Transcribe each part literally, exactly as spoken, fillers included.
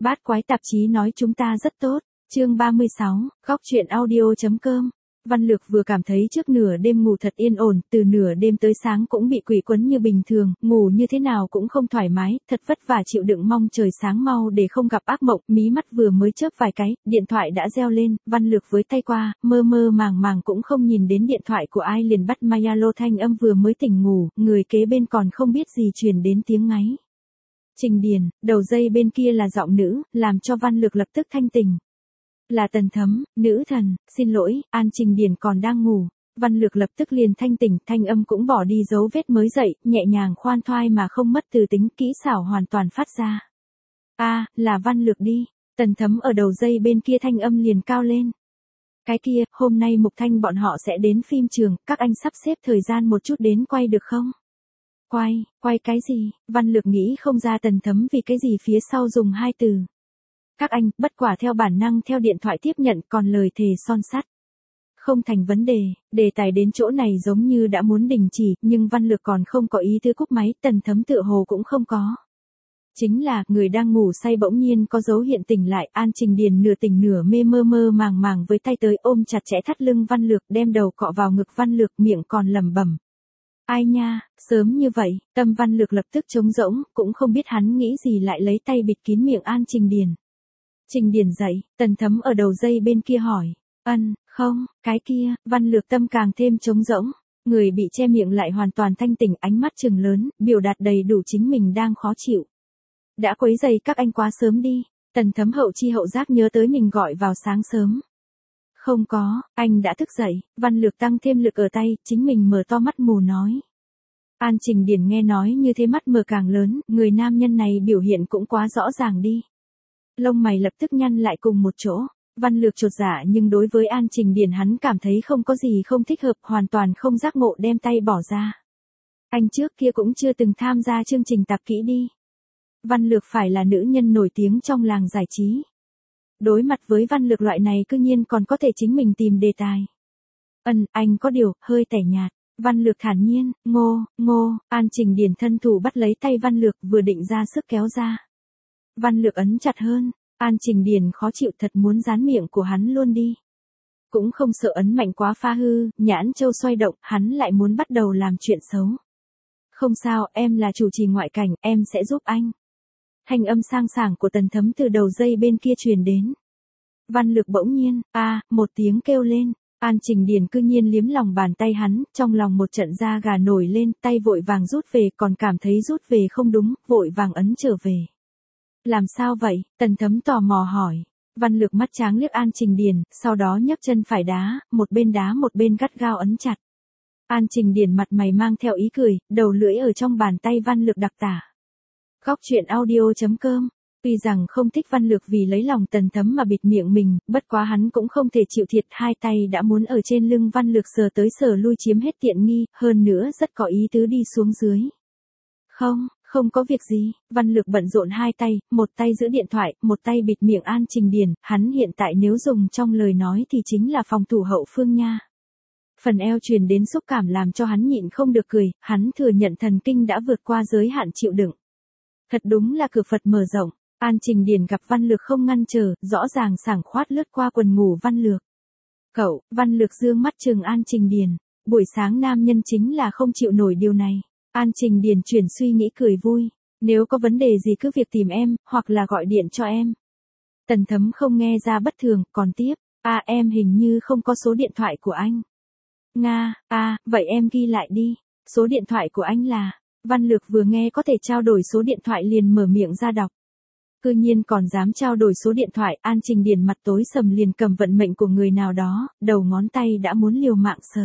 Bát quái tạp chí nói chúng ta rất tốt. Chương ba mươi sáu, góc truyện audio.com. Văn Lược vừa cảm thấy trước nửa đêm ngủ thật yên ổn, từ nửa đêm tới sáng cũng bị quỷ quấn như bình thường, ngủ như thế nào cũng không thoải mái, thật vất vả chịu đựng mong trời sáng mau để không gặp ác mộng, mí mắt vừa mới chớp vài cái, điện thoại đã reo lên, Văn Lược với tay qua, mơ mơ màng màng cũng không nhìn đến điện thoại của ai liền bắt Mayalo thanh âm vừa mới tỉnh ngủ, người kế bên còn không biết gì truyền đến tiếng ngáy. Trình Điền, đầu dây bên kia là giọng nữ, làm cho Văn Lược lập tức thanh tỉnh. Là Tần Thấm, nữ thần, xin lỗi, An Trình Điền còn đang ngủ. Văn Lược lập tức liền thanh tỉnh, thanh âm cũng bỏ đi dấu vết mới dậy, nhẹ nhàng khoan thoai mà không mất từ tính, kỹ xảo hoàn toàn phát ra. A, à, là Văn Lược đi. Tần Thấm ở đầu dây bên kia thanh âm liền cao lên. Cái kia, hôm nay Mục Thanh bọn họ sẽ đến phim trường, các anh sắp xếp thời gian một chút đến quay được không? Quay, quay cái gì? Văn Lược nghĩ không ra Tần Thấm vì cái gì phía sau dùng hai từ. Các anh, bất quả theo bản năng theo điện thoại tiếp nhận, còn lời thề son sắt. Không thành vấn đề, đề tài đến chỗ này giống như đã muốn đình chỉ, nhưng Văn Lược còn không có ý tứ cúp máy, Tần Thấm tựa hồ cũng không có. Chính là, người đang ngủ say bỗng nhiên có dấu hiện tỉnh lại, An Trình Điền nửa tỉnh nửa mê mơ mơ màng màng với tay tới ôm chặt chẽ thắt lưng Văn Lược, đem đầu cọ vào ngực Văn Lược, miệng còn lẩm bẩm. Ai nha, sớm như vậy, tâm Văn Lược lập tức trống rỗng, cũng không biết hắn nghĩ gì lại lấy tay bịt kín miệng An Trình Điền. Trình Điền dậy, Tần Thấm ở đầu dây bên kia hỏi. Ân, không, cái kia, Văn Lược tâm càng thêm trống rỗng. Người bị che miệng lại hoàn toàn thanh tỉnh, ánh mắt trừng lớn, biểu đạt đầy đủ chính mình đang khó chịu. Đã quấy rầy các anh quá sớm đi. Tần Thấm hậu chi hậu giác nhớ tới mình gọi vào sáng sớm. Không có, anh đã thức dậy. Văn Lược tăng thêm lực ở tay, chính mình mở to mắt mù nói. An Trình Điền nghe nói như thế mắt mở càng lớn, người nam nhân này biểu hiện cũng quá rõ ràng đi. Lông mày lập tức nhăn lại cùng một chỗ. Văn Lược chột dạ nhưng đối với An Trình Điền hắn cảm thấy không có gì không thích hợp, hoàn toàn không giác ngộ, đem tay bỏ ra. Anh trước kia cũng chưa từng tham gia chương trình tạp kỹ đi. Văn Lược phải là nữ nhân nổi tiếng trong làng giải trí. Đối mặt với Văn Lược loại này cư nhiên còn có thể chính mình tìm đề tài. Ân, anh có điều, hơi tẻ nhạt. Văn Lược thản nhiên, ngô, ngô, An Trình Điền thân thủ bắt lấy tay Văn Lược vừa định ra sức kéo ra. Văn Lược ấn chặt hơn, An Trình Điền khó chịu thật muốn dán miệng của hắn luôn đi. Cũng không sợ ấn mạnh quá phá hư, nhãn châu xoay động, hắn lại muốn bắt đầu làm chuyện xấu. Không sao, em là chủ trì ngoại cảnh, em sẽ giúp anh. Thanh âm sang sảng của Tần Thấm từ đầu dây bên kia truyền đến. Văn Lược bỗng nhiên, a, à, một tiếng kêu lên. An Trình Điền cư nhiên liếm lòng bàn tay hắn, trong lòng một trận da gà nổi lên, tay vội vàng rút về, còn cảm thấy rút về không đúng, vội vàng ấn trở về. Làm sao vậy? Tần Thấm tò mò hỏi. Văn Lược mắt tráng liếc An Trình Điền, sau đó nhấc chân phải đá, một bên đá một bên gắt gao ấn chặt. An Trình Điền mặt mày mang theo ý cười, đầu lưỡi ở trong bàn tay Văn Lược đặc tả. Góc truyện audio.com. Tuy rằng không thích Văn Lược vì lấy lòng Tần Thấm mà bịt miệng mình, bất quá hắn cũng không thể chịu thiệt, hai tay đã muốn ở trên lưng Văn Lược sờ tới sờ lui chiếm hết tiện nghi, hơn nữa rất có ý tứ đi xuống dưới. Không, không có việc gì. Văn Lược bận rộn hai tay, một tay giữ điện thoại, một tay bịt miệng An Trình Điền, hắn hiện tại nếu dùng trong lời nói thì chính là phòng thủ hậu phương nha. Phần eo truyền đến xúc cảm làm cho hắn nhịn không được cười, hắn thừa nhận thần kinh đã vượt qua giới hạn chịu đựng. Thật đúng là cửa Phật mở rộng. An Trình Điền gặp Văn Lược không ngăn trở, rõ ràng sảng khoát lướt qua quần ngủ Văn Lược. Cậu, Văn Lược dương mắt trừng An Trình Điền. Buổi sáng nam nhân chính là không chịu nổi điều này. An Trình Điền chuyển suy nghĩ cười vui. Nếu có vấn đề gì cứ việc tìm em, hoặc là gọi điện cho em. Tần Thấm không nghe ra bất thường, còn tiếp. À em hình như không có số điện thoại của anh. Nga, à, vậy em ghi lại đi. Số điện thoại của anh là. Văn Lược vừa nghe có thể trao đổi số điện thoại liền mở miệng ra đọc. Cư nhiên còn dám trao đổi số điện thoại, An Trình Điền mặt tối sầm liền cầm vận mệnh của người nào đó, đầu ngón tay đã muốn liều mạng sờ.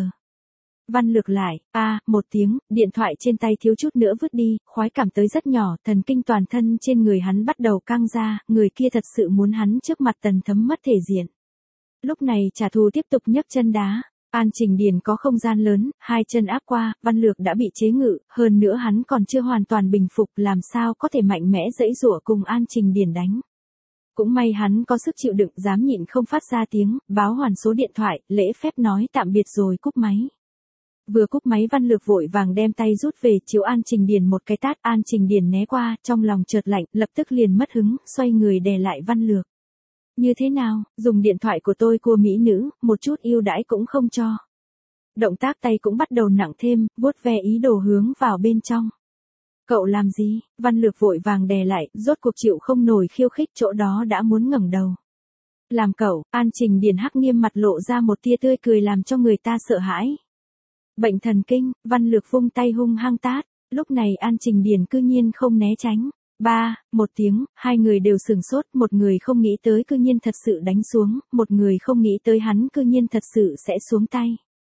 Văn Lược lại, a, à, một tiếng, điện thoại trên tay thiếu chút nữa vứt đi, khoái cảm tới rất nhỏ, thần kinh toàn thân trên người hắn bắt đầu căng ra, người kia thật sự muốn hắn trước mặt Tần Thấm mất thể diện. Lúc này trả thù tiếp tục nhấc chân đá. An Trình Điền có không gian lớn, hai chân áp qua, Văn Lược đã bị chế ngự, hơn nữa hắn còn chưa hoàn toàn bình phục, làm sao có thể mạnh mẽ giãy giụa cùng An Trình Điền đánh. Cũng may hắn có sức chịu đựng, dám nhịn không phát ra tiếng, báo hoàn số điện thoại, lễ phép nói tạm biệt rồi cúp máy. Vừa cúp máy Văn Lược vội vàng đem tay rút về chiếu An Trình Điền một cái tát. An Trình Điền né qua, trong lòng chợt lạnh, lập tức liền mất hứng, xoay người đè lại Văn Lược. Như thế nào, dùng điện thoại của tôi cua mỹ nữ, một chút ưu đãi cũng không cho. Động tác tay cũng bắt đầu nặng thêm, vuốt ve ý đồ hướng vào bên trong. Cậu làm gì? Văn Lược vội vàng đè lại, rốt cuộc chịu không nổi khiêu khích, chỗ đó đã muốn ngẩng đầu. Làm cậu, An Trình Điền hắc nghiêm mặt lộ ra một tia tươi cười làm cho người ta sợ hãi. Bệnh thần kinh, Văn Lược vung tay hung hăng tát, lúc này An Trình Điền cư nhiên không né tránh. Ba, một tiếng, hai người đều sừng sốt, một người không nghĩ tới cư nhiên thật sự đánh xuống, một người không nghĩ tới hắn cư nhiên thật sự sẽ xuống tay.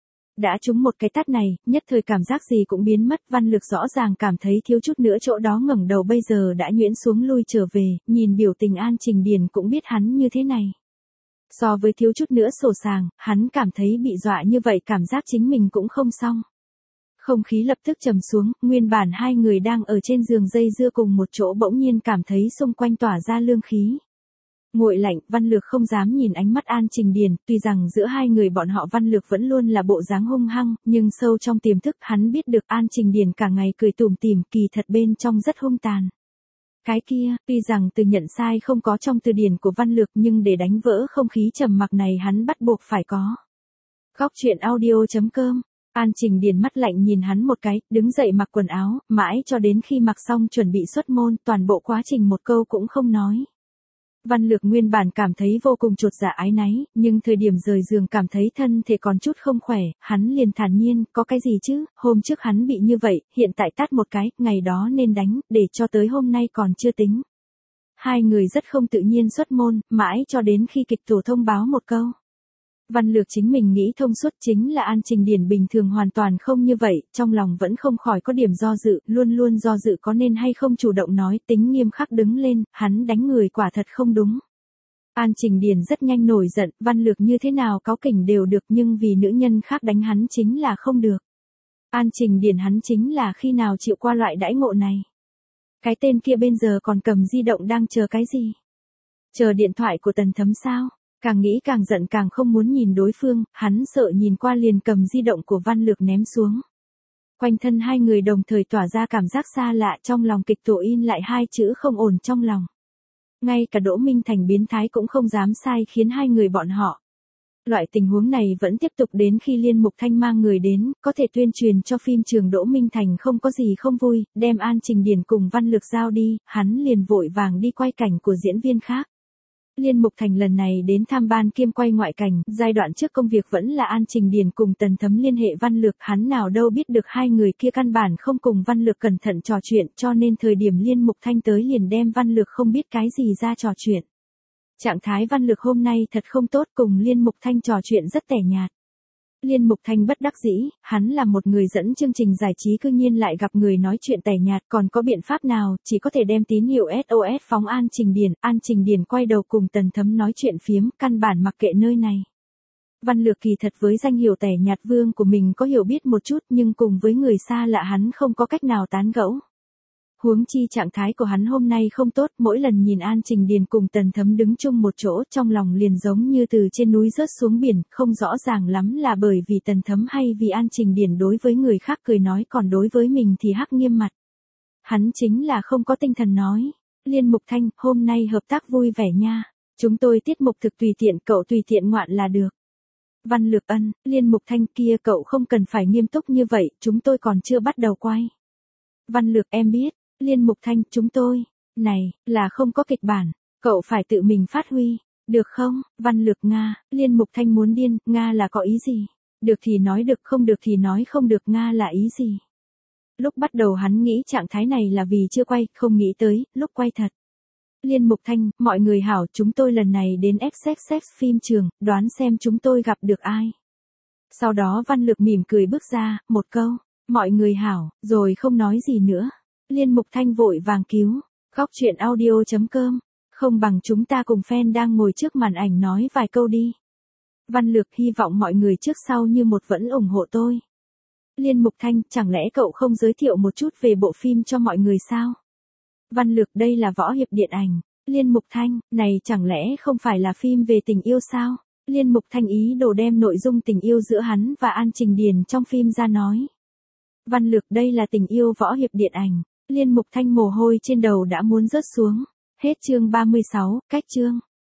Đã trúng một cái tát này, nhất thời cảm giác gì cũng biến mất, Văn Lược rõ ràng cảm thấy thiếu chút nữa chỗ đó ngẩng đầu bây giờ đã nhuyễn xuống lui trở về, nhìn biểu tình An Trình Điền cũng biết hắn như thế này. So với thiếu chút nữa sổ sàng, hắn cảm thấy bị dọa như vậy cảm giác chính mình cũng không xong. Không khí lập tức trầm xuống, nguyên bản hai người đang ở trên giường dây dưa cùng một chỗ bỗng nhiên cảm thấy xung quanh tỏa ra lương khí. Nguội lạnh, Văn Lược không dám nhìn ánh mắt An Trình Điền, tuy rằng giữa hai người bọn họ Văn Lược vẫn luôn là bộ dáng hung hăng, nhưng sâu trong tiềm thức hắn biết được An Trình Điền cả ngày cười tủm tỉm, kỳ thật bên trong rất hung tàn. Cái kia, tuy rằng từ nhận sai không có trong từ điển của Văn Lược nhưng để đánh vỡ không khí trầm mặc này hắn bắt buộc phải có. Góc truyện audio chấm com. An Trình Điền mắt lạnh nhìn hắn một cái, đứng dậy mặc quần áo, mãi cho đến khi mặc xong chuẩn bị xuất môn, toàn bộ quá trình một câu cũng không nói. Văn Lược nguyên bản cảm thấy vô cùng chột dạ ái náy, nhưng thời điểm rời giường cảm thấy thân thể còn chút không khỏe, hắn liền thản nhiên, có cái gì chứ, hôm trước hắn bị như vậy, hiện tại tát một cái, ngày đó nên đánh, để cho tới hôm nay còn chưa tính. Hai người rất không tự nhiên xuất môn, mãi cho đến khi kịch tổ thông báo một câu. Văn Lược chính mình nghĩ thông suốt chính là An Trình Điền bình thường hoàn toàn không như vậy, trong lòng vẫn không khỏi có điểm do dự, luôn luôn do dự có nên hay không chủ động nói, tính nghiêm khắc đứng lên, hắn đánh người quả thật không đúng. An Trình Điền rất nhanh nổi giận, Văn Lược như thế nào cáu kỉnh đều được nhưng vì nữ nhân khác đánh hắn chính là không được. An Trình Điền hắn chính là khi nào chịu qua loại đãi ngộ này. Cái tên kia bây giờ còn cầm di động đang chờ cái gì? Chờ điện thoại của Tần Thấm sao? Càng nghĩ càng giận càng không muốn nhìn đối phương, hắn sợ nhìn qua liền cầm di động của Văn Lược ném xuống. Quanh thân hai người đồng thời tỏa ra cảm giác xa lạ, trong lòng kịch tổ in lại hai chữ không ổn trong lòng. Ngay cả Đỗ Minh Thành biến thái cũng không dám sai khiến hai người bọn họ. Loại tình huống này vẫn tiếp tục đến khi Liên Mục Thanh mang người đến, có thể tuyên truyền cho phim trường Đỗ Minh Thành không có gì không vui, đem An Trình Điền cùng Văn Lược giao đi, hắn liền vội vàng đi quay cảnh của diễn viên khác. Liên Mục Thành lần này đến tham ban kiêm quay ngoại cảnh, giai đoạn trước công việc vẫn là An Trình Điền cùng Tần Thấm liên hệ Văn Lược, hắn nào đâu biết được hai người kia căn bản không cùng Văn Lược cẩn thận trò chuyện, cho nên thời điểm Liên Mục Thanh tới liền đem Văn Lược không biết cái gì ra trò chuyện. Trạng thái Văn Lược hôm nay thật không tốt, cùng Liên Mục Thanh trò chuyện rất tẻ nhạt. Liên Mục Thanh bất đắc dĩ, hắn là một người dẫn chương trình giải trí cư nhiên lại gặp người nói chuyện tẻ nhạt, còn có biện pháp nào, chỉ có thể đem tín hiệu ét ô ét phóng An Trình Điền, An Trình Điền quay đầu cùng Tần Thấm nói chuyện phiếm, căn bản mặc kệ nơi này. Văn Lược kỳ thật với danh hiệu tẻ nhạt vương của mình có hiểu biết một chút nhưng cùng với người xa lạ hắn không có cách nào tán gẫu. Huống chi trạng thái của hắn hôm nay không tốt, mỗi lần nhìn An Trình Điền cùng Tần Thấm đứng chung một chỗ trong lòng liền giống như từ trên núi rớt xuống biển, không rõ ràng lắm là bởi vì Tần Thấm hay vì An Trình Điền đối với người khác cười nói còn đối với mình thì hắc nghiêm mặt. Hắn chính là không có tinh thần nói. Liên Mục Thanh, hôm nay hợp tác vui vẻ nha. Chúng tôi tiết mục thực tùy tiện, cậu tùy tiện ngoạn là được. Văn Lược ân, Liên Mục Thanh kia cậu không cần phải nghiêm túc như vậy, chúng tôi còn chưa bắt đầu quay. Văn Lược em biết. Liên Mục Thanh, chúng tôi, này, là không có kịch bản, cậu phải tự mình phát huy, được không? Văn Lược Nga, Liên Mục Thanh muốn điên, Nga là có ý gì? Được thì nói được, không được thì nói không được, Nga là ý gì? Lúc bắt đầu hắn nghĩ trạng thái này là vì chưa quay, không nghĩ tới, lúc quay thật. Liên Mục Thanh, mọi người hảo, chúng tôi lần này đến ích ích ích phim trường, đoán xem chúng tôi gặp được ai. Sau đó Văn Lược mỉm cười bước ra, một câu, mọi người hảo, rồi không nói gì nữa. Liên Mục Thanh vội vàng cứu. Góc truyện audio chấm com. Không bằng chúng ta cùng fan đang ngồi trước màn ảnh nói vài câu đi. Văn Lược hy vọng mọi người trước sau như một vẫn ủng hộ tôi. Liên Mục Thanh, chẳng lẽ cậu không giới thiệu một chút về bộ phim cho mọi người sao? Văn Lược, đây là võ hiệp điện ảnh. Liên Mục Thanh, này chẳng lẽ không phải là phim về tình yêu sao? Liên Mục Thanh ý đồ đem nội dung tình yêu giữa hắn và An Trình Điền trong phim ra nói. Văn Lược, đây là tình yêu võ hiệp điện ảnh. Liên Mục Thanh mồ hôi trên đầu đã muốn rớt xuống. Hết chương ba mươi sáu, cách chương.